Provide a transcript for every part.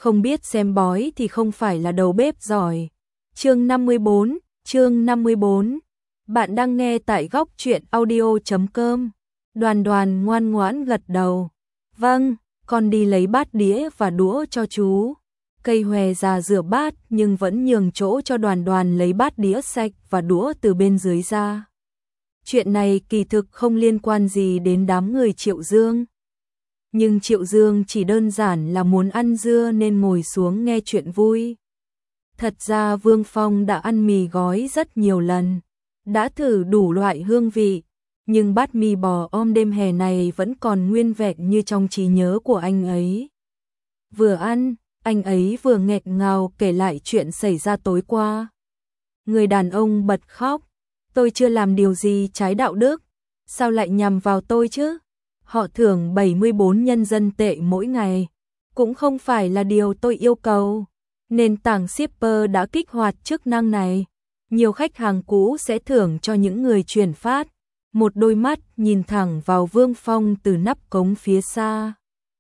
không biết xem bói thì không phải là đầu bếp giỏi. Chương 54. Bạn đang nghe tại góc truyện audio.com. Đoàn Đoàn ngoan ngoãn gật đầu. Vâng, con đi lấy bát đĩa và đũa cho chú. Cây hòe già rửa bát nhưng vẫn nhường chỗ cho Đoàn Đoàn lấy bát đĩa sạch và đũa từ bên dưới ra. Chuyện này kỳ thực không liên quan gì đến đám người Triệu Dương. Nhưng Triệu Dương chỉ đơn giản là muốn ăn dưa nên ngồi xuống nghe chuyện vui. Thật ra Vương Phong đã ăn mì gói rất nhiều lần, đã thử đủ loại hương vị, nhưng bát mì bò om đêm hè này vẫn còn nguyên vẹn như trong trí nhớ của anh ấy. Vừa ăn, anh ấy vừa nghẹn ngào kể lại chuyện xảy ra tối qua. Người đàn ông bật khóc, tôi chưa làm điều gì trái đạo đức, sao lại nhằm vào tôi chứ? Họ thưởng 74 nhân dân tệ mỗi ngày, cũng không phải là điều tôi yêu cầu. Nền tảng shipper đã kích hoạt chức năng này. Nhiều khách hàng cũ sẽ thưởng cho những người chuyển phát. Một đôi mắt nhìn thẳng vào Vương Phong từ nắp cống phía xa.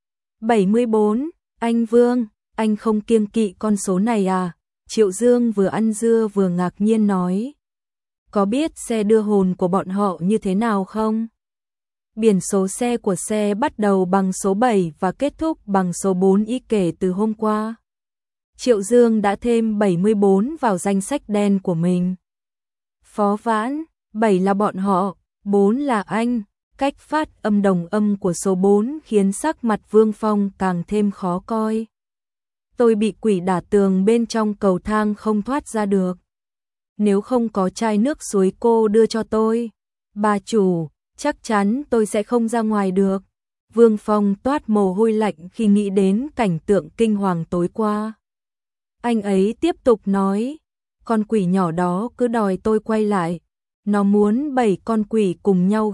74, anh Vương, anh không kiêng kỵ con số này à? Triệu Dương vừa ăn dưa vừa ngạc nhiên nói. Có biết xe đưa hồn của bọn họ như thế nào không? Biển số xe của xe bắt đầu bằng số 7 và kết thúc bằng số 4 y kể từ hôm qua. Triệu Dương đã thêm 74 vào danh sách đen của mình. Phó Vãn, 7 là bọn họ, 4 là anh. Cách phát âm đồng âm của số 4 khiến sắc mặt Vương Phong càng thêm khó coi. Tôi bị quỷ đả tường bên trong cầu thang không thoát ra được. Nếu không có chai nước suối cô đưa cho tôi, bà chủ, chắc chắn tôi sẽ không ra ngoài được. Vương Phong toát mồ hôi lạnh khi nghĩ đến cảnh tượng kinh hoàng tối qua. Anh ấy tiếp tục nói, con quỷ nhỏ đó cứ đòi tôi quay lại. Nó muốn 7 con quỷ cùng nhau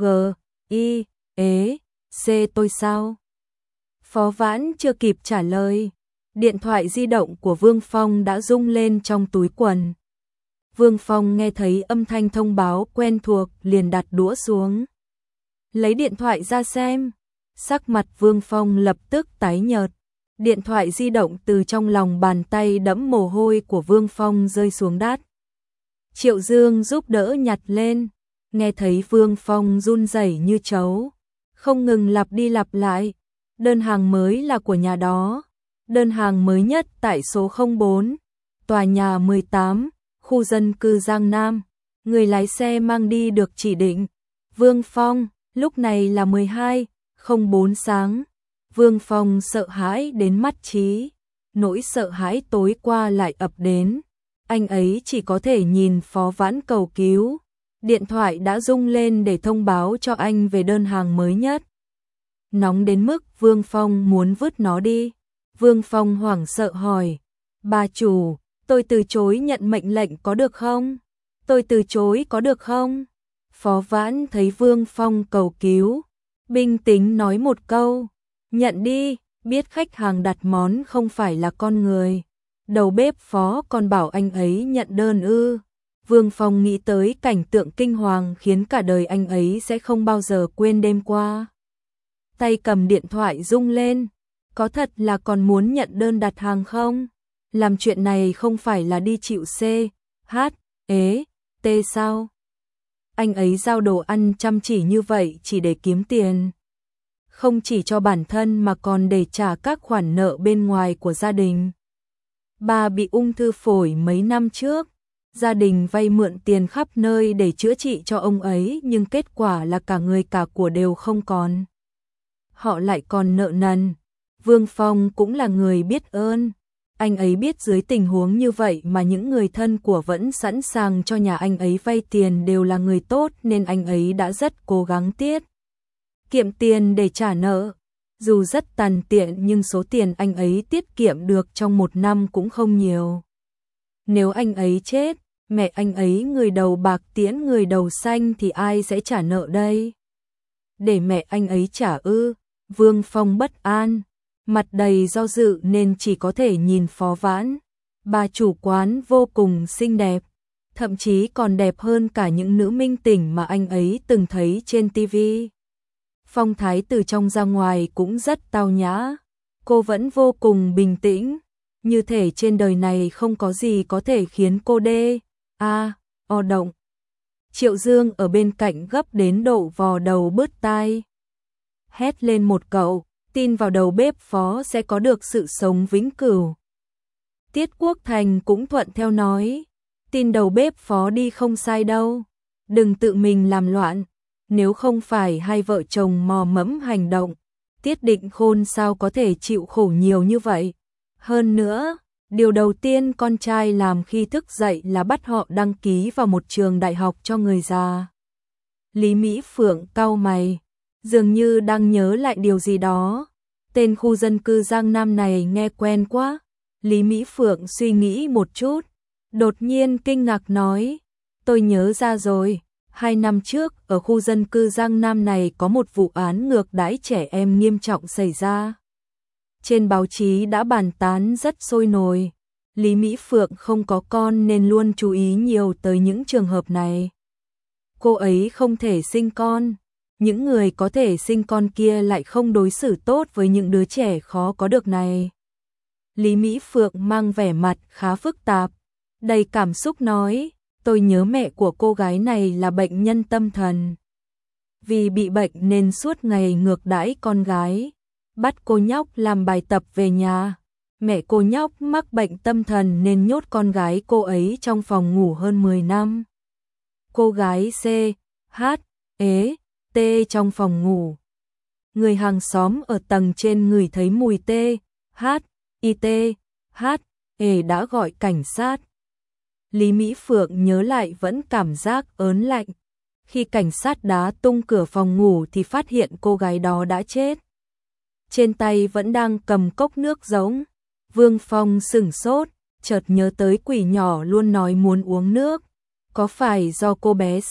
C tôi sao? Phó Vãn chưa kịp trả lời. Điện thoại di động của Vương Phong đã rung lên trong túi quần. Vương Phong nghe thấy âm thanh thông báo quen thuộc liền đặt đũa xuống. Lấy điện thoại ra xem. Sắc mặt Vương Phong lập tức tái nhợt. Điện thoại di động từ trong lòng bàn tay đẫm mồ hôi của Vương Phong rơi xuống đất. Triệu Dương giúp đỡ nhặt lên, nghe thấy Vương Phong run rẩy như trấu, không ngừng lặp đi lặp lại. Đơn hàng mới là của nhà đó, đơn hàng mới nhất tại số 04, tòa nhà 18, khu dân cư Giang Nam. Người lái xe mang đi được chỉ định. Vương Phong, lúc này là 12:04 sáng. Vương Phong sợ hãi đến mắt trí, nỗi sợ hãi tối qua lại ập đến. Anh ấy chỉ có thể nhìn Phó Vãn cầu cứu. Điện thoại đã rung lên để thông báo cho anh về đơn hàng mới nhất. Nóng đến mức Vương Phong muốn vứt nó đi. Vương Phong hoảng sợ hỏi, bà chủ, tôi từ chối nhận mệnh lệnh có được không? Tôi từ chối có được không? Phó Vãn thấy Vương Phong cầu cứu, bình tĩnh nói một câu, nhận đi, biết khách hàng đặt món không phải là con người. Đầu bếp Phó còn bảo anh ấy nhận đơn ư? Vương Phong nghĩ tới cảnh tượng kinh hoàng khiến cả đời anh ấy sẽ không bao giờ quên đêm qua. Tay cầm điện thoại rung lên, có thật là còn muốn nhận đơn đặt hàng không? Làm chuyện này không phải là đi chịu T sao? Anh ấy giao đồ ăn chăm chỉ như vậy chỉ để kiếm tiền. Không chỉ cho bản thân mà còn để trả các khoản nợ bên ngoài của gia đình. Bà bị ung thư phổi mấy năm trước, gia đình vay mượn tiền khắp nơi để chữa trị cho ông ấy nhưng kết quả là cả người cả của đều không còn. Họ lại còn nợ nần. Vương Phong cũng là người biết ơn. Anh ấy biết dưới tình huống như vậy mà những người thân của vẫn sẵn sàng cho nhà anh ấy vay tiền đều là người tốt nên anh ấy đã rất cố gắng tiết kiệm tiền để trả nợ. Dù rất tàn tiện nhưng số tiền anh ấy tiết kiệm được trong một năm cũng không nhiều. Nếu anh ấy chết, mẹ anh ấy người đầu bạc tiễn người đầu xanh thì ai sẽ trả nợ đây? Để mẹ anh ấy trả ư? Vương Phong bất an, mặt đầy do dự nên chỉ có thể nhìn Phó Vãn. Bà chủ quán vô cùng xinh đẹp, thậm chí còn đẹp hơn cả những nữ minh tinh mà anh ấy từng thấy trên TV. Phong thái từ trong ra ngoài cũng rất tao nhã, cô vẫn vô cùng bình tĩnh, như thể trên đời này không có gì có thể khiến cô động. Triệu Dương ở bên cạnh gấp đến độ vò đầu bứt tai. Hét lên một câu, tin vào đầu bếp phó sẽ có được sự sống vĩnh cửu. Tiết Quốc Thành cũng thuận theo nói, tin đầu bếp phó đi không sai đâu, đừng tự mình làm loạn, nếu không phải hai vợ chồng mò mẫm hành động, Tiết Định Khôn sao có thể chịu khổ nhiều như vậy. Hơn nữa, điều đầu tiên con trai làm khi thức dậy là bắt họ đăng ký vào một trường đại học cho người già. Lý Mỹ Phượng cau mày, dường như đang nhớ lại điều gì đó. Tên khu dân cư Giang Nam này nghe quen quá. Lý Mỹ Phượng suy nghĩ một chút, đột nhiên kinh ngạc nói, tôi nhớ ra rồi, 2 năm trước ở khu dân cư Giang Nam này có một vụ án ngược đãi trẻ em nghiêm trọng xảy ra. Trên báo chí đã bàn tán rất sôi nổi. Lý Mỹ Phượng không có con nên luôn chú ý nhiều tới những trường hợp này. Cô ấy không thể sinh con, những người có thể sinh con kia lại không đối xử tốt với những đứa trẻ khó có được này. Lý Mỹ Phượng mang vẻ mặt khá phức tạp, đầy cảm xúc nói, tôi nhớ mẹ của cô gái này là bệnh nhân tâm thần. Vì bị bệnh nên suốt ngày ngược đãi con gái, bắt cô nhóc làm bài tập về nhà. Mẹ cô nhóc mắc bệnh tâm thần nên nhốt con gái cô ấy trong phòng ngủ hơn 10 năm. Cô gái T trong phòng ngủ. Người hàng xóm ở tầng trên ngửi thấy mùi đã gọi cảnh sát. Lý Mỹ Phượng nhớ lại vẫn cảm giác ớn lạnh. Khi cảnh sát đá tung cửa phòng ngủ thì phát hiện cô gái đó đã chết. Trên tay vẫn đang cầm cốc nước rỗng. Vương Phong sửng sốt, chợt nhớ tới quỷ nhỏ luôn nói muốn uống nước. Có phải do cô bé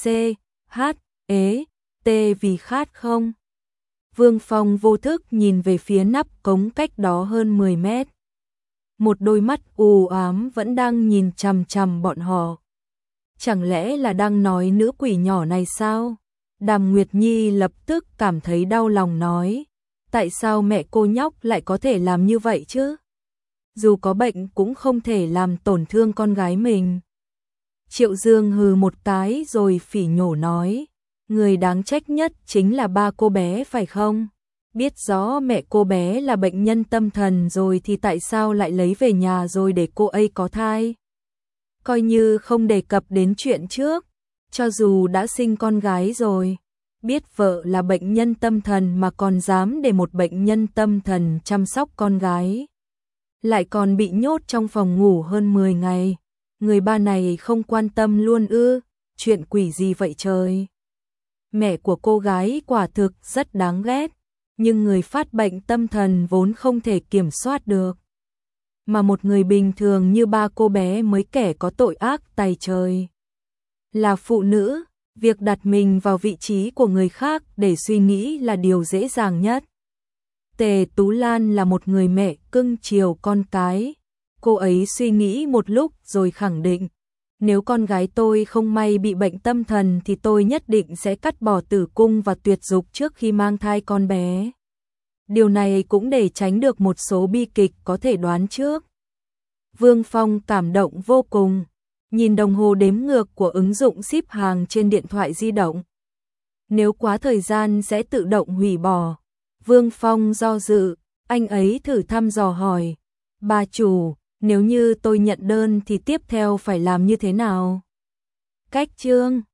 vì khát không? Vương Phong vô thức nhìn về phía nắp cống cách đó hơn 10 mét. Một đôi mắt u ám vẫn đang nhìn chằm chằm bọn họ. Chẳng lẽ là đang nói nữ quỷ nhỏ này sao? Đàm Nguyệt Nhi lập tức cảm thấy đau lòng nói. Tại sao mẹ cô nhóc lại có thể làm như vậy chứ? Dù có bệnh cũng không thể làm tổn thương con gái mình. Triệu Dương hừ một cái rồi phỉ nhổ nói. Người đáng trách nhất chính là ba cô bé phải không? Biết rõ mẹ cô bé là bệnh nhân tâm thần rồi thì tại sao lại lấy về nhà rồi để cô ấy có thai? Coi như không đề cập đến chuyện trước, cho dù đã sinh con gái rồi, biết vợ là bệnh nhân tâm thần mà còn dám để một bệnh nhân tâm thần chăm sóc con gái. Lại còn bị nhốt trong phòng ngủ hơn 10 ngày. Người ba này không quan tâm luôn ư? Chuyện quỷ gì vậy trời? Mẹ của cô gái quả thực rất đáng ghét, nhưng người phát bệnh tâm thần vốn không thể kiểm soát được. Mà một người bình thường như ba cô bé mới kẻ có tội ác tày trời. Là phụ nữ, việc đặt mình vào vị trí của người khác để suy nghĩ là điều dễ dàng nhất. Tề Tú Lan là một người mẹ cưng chiều con cái. Cô ấy suy nghĩ một lúc rồi khẳng định, nếu con gái tôi không may bị bệnh tâm thần thì tôi nhất định sẽ cắt bỏ tử cung và tuyệt dục trước khi mang thai con bé. Điều này cũng để tránh được một số bi kịch có thể đoán trước. Vương Phong cảm động vô cùng, nhìn đồng hồ đếm ngược của ứng dụng ship hàng trên điện thoại di động. Nếu quá thời gian sẽ tự động hủy bỏ. Vương Phong do dự, anh ấy thử thăm dò hỏi, bà chủ, nếu như tôi nhận đơn thì tiếp theo phải làm như thế nào? Cách chương